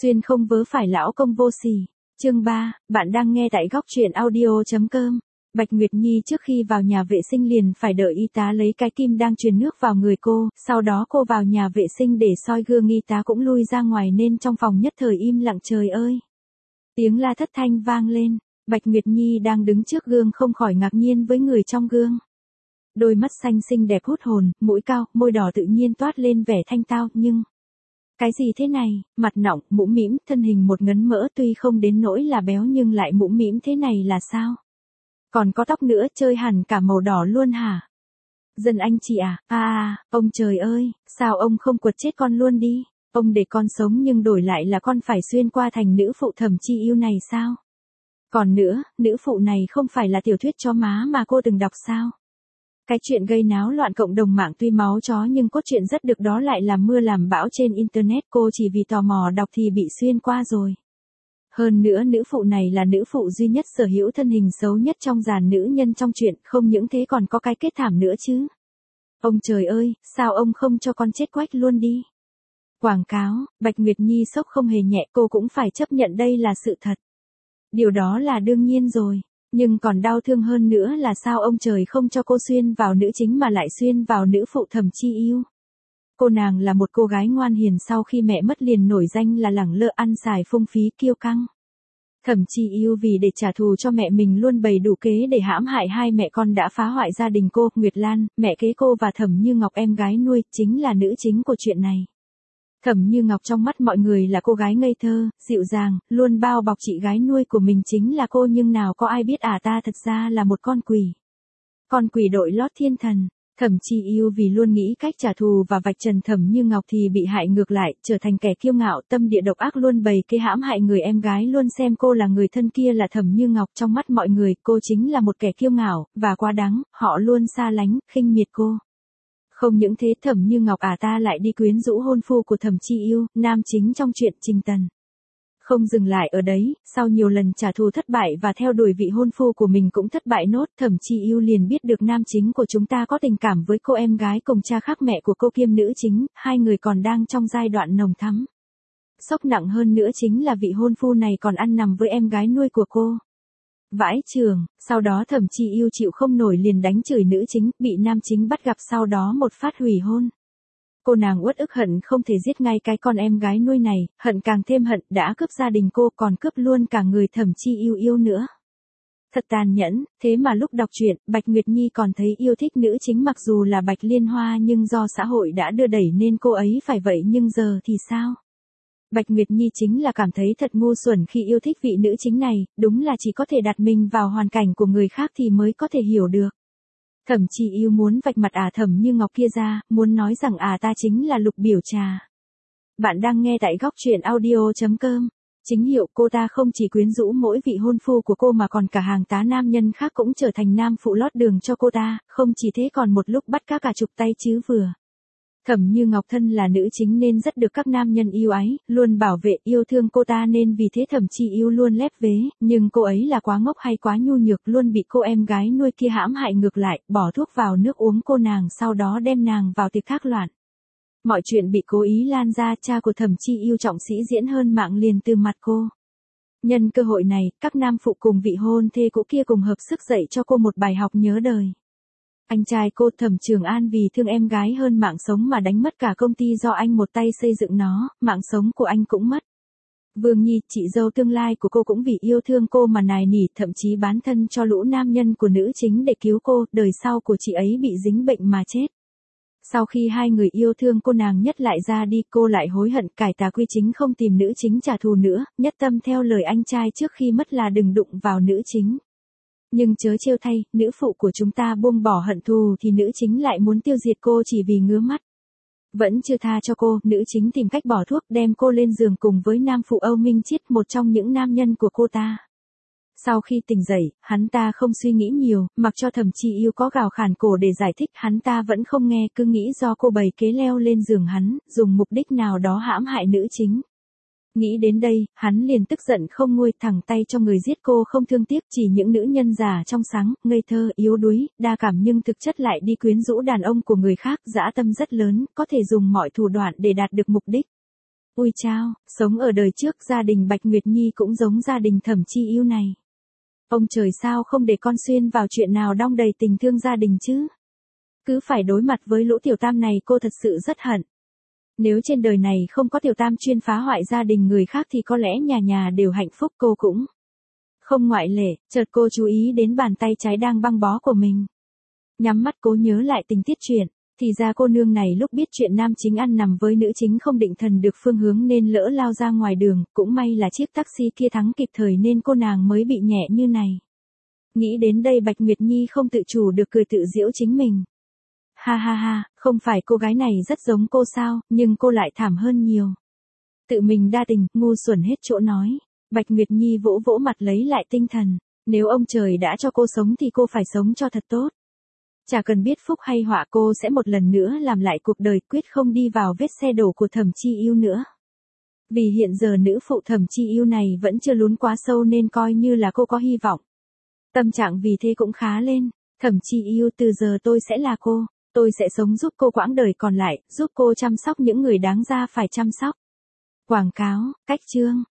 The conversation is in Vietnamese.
Xuyên không vớ phải lão công vô sỉ. Chương 3, bạn đang nghe tại góc truyện audio.com. Bạch Nguyệt Nhi trước khi vào nhà vệ sinh liền phải đợi y tá lấy cái kim đang truyền nước vào người cô, sau đó cô vào nhà vệ sinh để soi gương, y tá cũng lui ra ngoài nên trong phòng nhất thời im lặng. Trời ơi! Tiếng la thất thanh vang lên, Bạch Nguyệt Nhi đang đứng trước gương không khỏi ngạc nhiên với người trong gương. Đôi mắt xanh xinh đẹp hút hồn, mũi cao, môi đỏ tự nhiên toát lên vẻ thanh tao, nhưng... Cái gì thế này, mặt nọng, mũm mĩm, thân hình một ngấn mỡ, tuy không đến nỗi là béo nhưng lại mũm mĩm thế này là sao? Còn có tóc nữa, chơi hẳn cả màu đỏ luôn hả? Dân anh chị à, ông trời ơi, sao ông không quật chết con luôn đi? Ông để con sống nhưng đổi lại là con phải xuyên qua thành nữ phụ Thẩm Chi Yêu này sao? Còn nữa, nữ phụ này không phải là tiểu thuyết cho má mà cô từng đọc sao? Cái chuyện gây náo loạn cộng đồng mạng tuy máu chó nhưng cốt truyện rất được, đó lại làm mưa làm bão trên internet, cô chỉ vì tò mò đọc thì bị xuyên qua rồi. Hơn nữa nữ phụ này là nữ phụ duy nhất sở hữu thân hình xấu nhất trong dàn nữ nhân trong truyện, không những thế còn có cái kết thảm nữa chứ. Ông trời ơi, sao ông không cho con chết quách luôn đi? Quảng cáo, Bạch Nguyệt Nhi sốc không hề nhẹ, cô cũng phải chấp nhận đây là sự thật. Điều đó là đương nhiên rồi. Nhưng còn đau thương hơn nữa là sao ông trời không cho cô xuyên vào nữ chính mà lại xuyên vào nữ phụ Thẩm Chi Yêu. Cô nàng là một cô gái ngoan hiền, sau khi mẹ mất liền nổi danh là lẳng lơ, ăn xài phung phí, kiêu căng. Thẩm Chi Yêu vì để trả thù cho mẹ mình luôn bày đủ kế để hãm hại hai mẹ con, đã phá hoại gia đình cô. Nguyệt Lan, mẹ kế cô, và Thẩm Như Ngọc, em gái nuôi, chính là nữ chính của chuyện này. Thẩm Như Ngọc trong mắt mọi người là cô gái ngây thơ, dịu dàng, luôn bao bọc chị gái nuôi của mình chính là cô, nhưng nào có ai biết ta thật ra là một con quỷ. Con quỷ đội lót thiên thần. Thẩm Chi Yêu vì luôn nghĩ cách trả thù và vạch trần Thẩm Như Ngọc thì bị hại ngược lại, trở thành kẻ kiêu ngạo, tâm địa độc ác, luôn bày kế hãm hại người em gái, luôn xem cô là người thân, kia là Thẩm Như Ngọc. Trong mắt mọi người, cô chính là một kẻ kiêu ngạo và quá đáng, họ luôn xa lánh, khinh miệt cô. Không những thế, Thẩm Như Ngọc ta lại đi quyến rũ hôn phu của Thẩm Chi Yêu, nam chính trong truyện Trình Tần. Không dừng lại ở đấy, sau nhiều lần trả thù thất bại và theo đuổi vị hôn phu của mình cũng thất bại nốt, Thẩm Chi Yêu liền biết được nam chính của chúng ta có tình cảm với cô em gái cùng cha khác mẹ của cô kiêm nữ chính, hai người còn đang trong giai đoạn nồng thắm. Sốc nặng hơn nữa chính là vị hôn phu này còn ăn nằm với em gái nuôi của cô. Vãi chưởng, sau đó Thẩm Chi Yêu chịu không nổi liền đánh chửi nữ chính, bị nam chính bắt gặp, sau đó một phát hủy hôn. Cô nàng uất ức hận không thể giết ngay cái con em gái nuôi này, hận càng thêm hận, đã cướp gia đình cô, còn cướp luôn cả người Thẩm Chi Yêu yêu nữa. Thật tàn nhẫn, thế mà lúc đọc truyện, Bạch Nguyệt Nhi còn thấy yêu thích nữ chính, mặc dù là Bạch Liên Hoa nhưng do xã hội đã đưa đẩy nên cô ấy phải vậy, nhưng giờ thì sao? Bạch Nguyệt Nhi chính là cảm thấy thật ngu xuẩn khi yêu thích vị nữ chính này, đúng là chỉ có thể đặt mình vào hoàn cảnh của người khác thì mới có thể hiểu được. Thẩm Chi Yêu muốn vạch mặt Thẩm Như Ngọc kia ra, muốn nói rằng ta chính là Lục Biểu Trà. Bạn đang nghe tại góc truyện audio.com. Chính hiệu cô ta không chỉ quyến rũ mỗi vị hôn phu của cô mà còn cả hàng tá nam nhân khác cũng trở thành nam phụ lót đường cho cô ta, không chỉ thế còn một lúc bắt cả chục tay chứ vừa. Thẩm Như Ngọc thân là nữ chính nên rất được các nam nhân yêu ái, luôn bảo vệ yêu thương cô ta, nên vì thế Thẩm Chi Yêu luôn lép vế, nhưng cô ấy là quá ngốc hay quá nhu nhược, luôn bị cô em gái nuôi kia hãm hại ngược lại, bỏ thuốc vào nước uống cô nàng, sau đó đem nàng vào tiệc thác loạn. Mọi chuyện bị cố ý lan ra, cha của Thẩm Chi Yêu trọng sĩ diễn hơn mạng liền từ mặt cô. Nhân cơ hội này, các nam phụ cùng vị hôn thê cũ kia cùng hợp sức dạy cho cô một bài học nhớ đời. Anh trai cô Thẩm Trường An vì thương em gái hơn mạng sống mà đánh mất cả công ty do anh một tay xây dựng nó, mạng sống của anh cũng mất. Vương Nhi, chị dâu tương lai của cô cũng vì yêu thương cô mà nài nỉ, thậm chí bán thân cho lũ nam nhân của nữ chính để cứu cô, đời sau của chị ấy bị dính bệnh mà chết. Sau khi hai người yêu thương cô nàng nhất lại ra đi, cô lại hối hận, cải tà quy chính, không tìm nữ chính trả thù nữa, nhất tâm theo lời anh trai trước khi mất là đừng đụng vào nữ chính. Nhưng chớ trêu thay, nữ phụ của chúng ta buông bỏ hận thù thì nữ chính lại muốn tiêu diệt cô chỉ vì ngứa mắt. Vẫn chưa tha cho cô, nữ chính tìm cách bỏ thuốc đem cô lên giường cùng với nam phụ Âu Minh Chiết, một trong những nam nhân của cô ta. Sau khi tỉnh dậy, hắn ta không suy nghĩ nhiều, mặc cho Thẩm Chi Yêu có gào khản cổ để giải thích, hắn ta vẫn không nghe, cứ nghĩ do cô bày kế leo lên giường hắn, dùng mục đích nào đó hãm hại nữ chính. Nghĩ đến đây, hắn liền tức giận không nguôi, thẳng tay cho người giết cô không thương tiếc, chỉ những nữ nhân già trong sáng, ngây thơ, yếu đuối, đa cảm nhưng thực chất lại đi quyến rũ đàn ông của người khác, dã tâm rất lớn, có thể dùng mọi thủ đoạn để đạt được mục đích. Ui chao, sống ở đời trước gia đình Bạch Nguyệt Nhi cũng giống gia đình Thẩm Chi Yêu này. Ông trời sao không để con xuyên vào chuyện nào đong đầy tình thương gia đình chứ? Cứ phải đối mặt với lũ tiểu tam này cô thật sự rất hận. Nếu trên đời này không có tiểu tam chuyên phá hoại gia đình người khác thì có lẽ nhà nhà đều hạnh phúc, cô cũng không ngoại lệ. Chợt cô chú ý đến bàn tay trái đang băng bó của mình. Nhắm mắt cố nhớ lại tình tiết chuyện, thì ra cô nương này lúc biết chuyện nam chính ăn nằm với nữ chính không định thần được phương hướng nên lỡ lao ra ngoài đường, cũng may là chiếc taxi kia thắng kịp thời nên cô nàng mới bị nhẹ như này. Nghĩ đến đây Bạch Nguyệt Nhi không tự chủ được cười tự giễu chính mình. Ha ha ha, không phải cô gái này rất giống cô sao, nhưng cô lại thảm hơn nhiều. Tự mình đa tình, ngu xuẩn hết chỗ nói. Bạch Nguyệt Nhi vỗ vỗ mặt lấy lại tinh thần. Nếu ông trời đã cho cô sống thì cô phải sống cho thật tốt. Chả cần biết phúc hay họa, cô sẽ một lần nữa làm lại cuộc đời, quyết không đi vào vết xe đổ của Thẩm Chi Yêu nữa. Vì hiện giờ nữ phụ Thẩm Chi Yêu này vẫn chưa lún quá sâu nên coi như là cô có hy vọng. Tâm trạng vì thế cũng khá lên. Thẩm Chi Yêu, từ giờ tôi sẽ là cô. Tôi sẽ sống giúp cô quãng đời còn lại, giúp cô chăm sóc những người đáng ra phải chăm sóc. Quảng cáo, cách chương.